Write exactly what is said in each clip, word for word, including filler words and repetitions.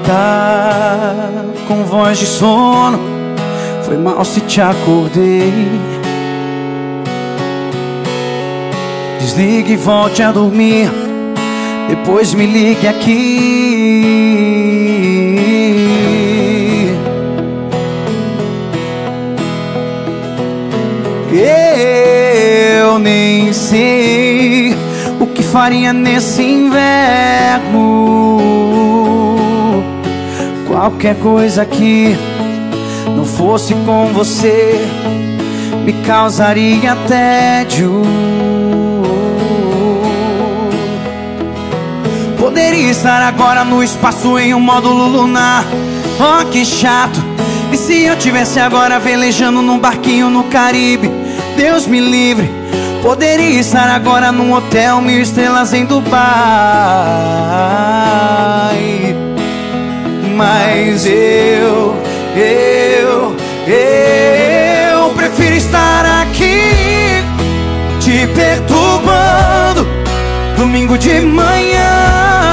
Tá com voz de sono, foi mal se te acordei. Desligue e volte a dormir, depois me ligue aqui. Eu nem sei o que faria nesse inverno. Qualquer coisa que não fosse com você me causaria tédio. Poderia estar agora no espaço em um módulo lunar. Oh, que chato. E se eu tivesse agora velejando num barquinho no Caribe? Deus me livre. Poderia estar agora num hotel mil estrelas em Dubai. Mas eu, eu, eu prefiro estar aqui te perturbando domingo de manhã.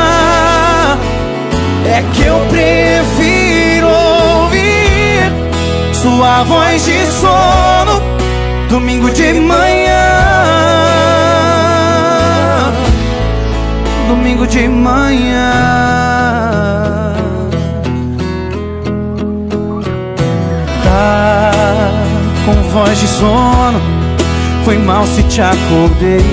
É que eu prefiro ouvir sua voz de sono domingo de manhã. Domingo de manhã. Tá com voz de sono, foi mal se te acordei.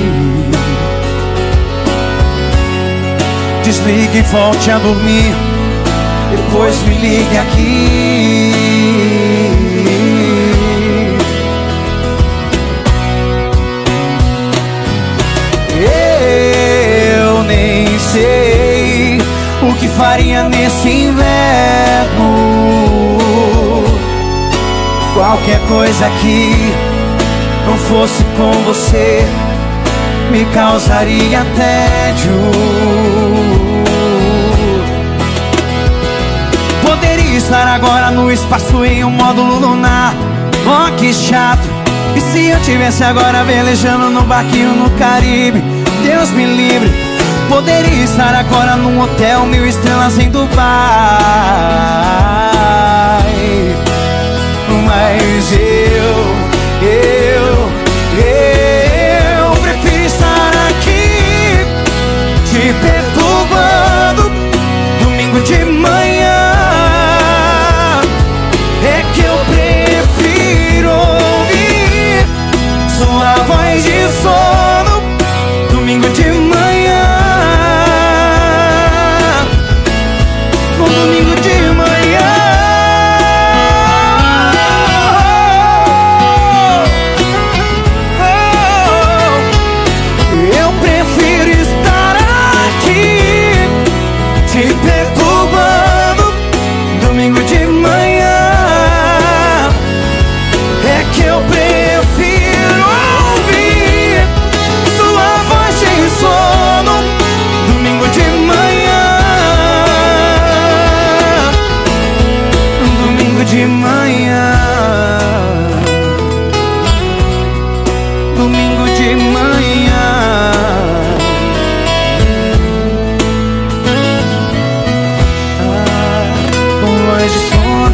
Desligue e volte a dormir, depois me ligue aqui. Eu nem sei o que faria nesse inverno. Qualquer coisa que não fosse com você me causaria tédio. Poderia estar agora no espaço em um módulo lunar. Oh, que chato. E se eu tivesse agora velejando num barquinho no Caribe? Deus me livre. Poderia estar agora num hotel mil estrelas em Dubai. Mas eu, eu, eu prefiro estar aqui te perturbando domingo de manhã. É que eu prefiro ouvir sua voz de sono domingo de manhã. No domingo de manhã. Eu prefiro estar aqui te perturbando domingo de manhã. É que eu prefiro ouvir sua voz de sono domingo de manhã. Domingo de manhã. Domingo de manhã. Ah, com voz de sono.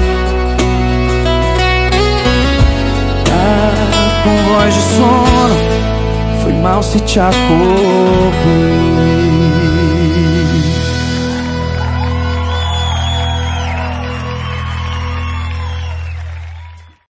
Ah, com voz de sono, foi mal se te acordei.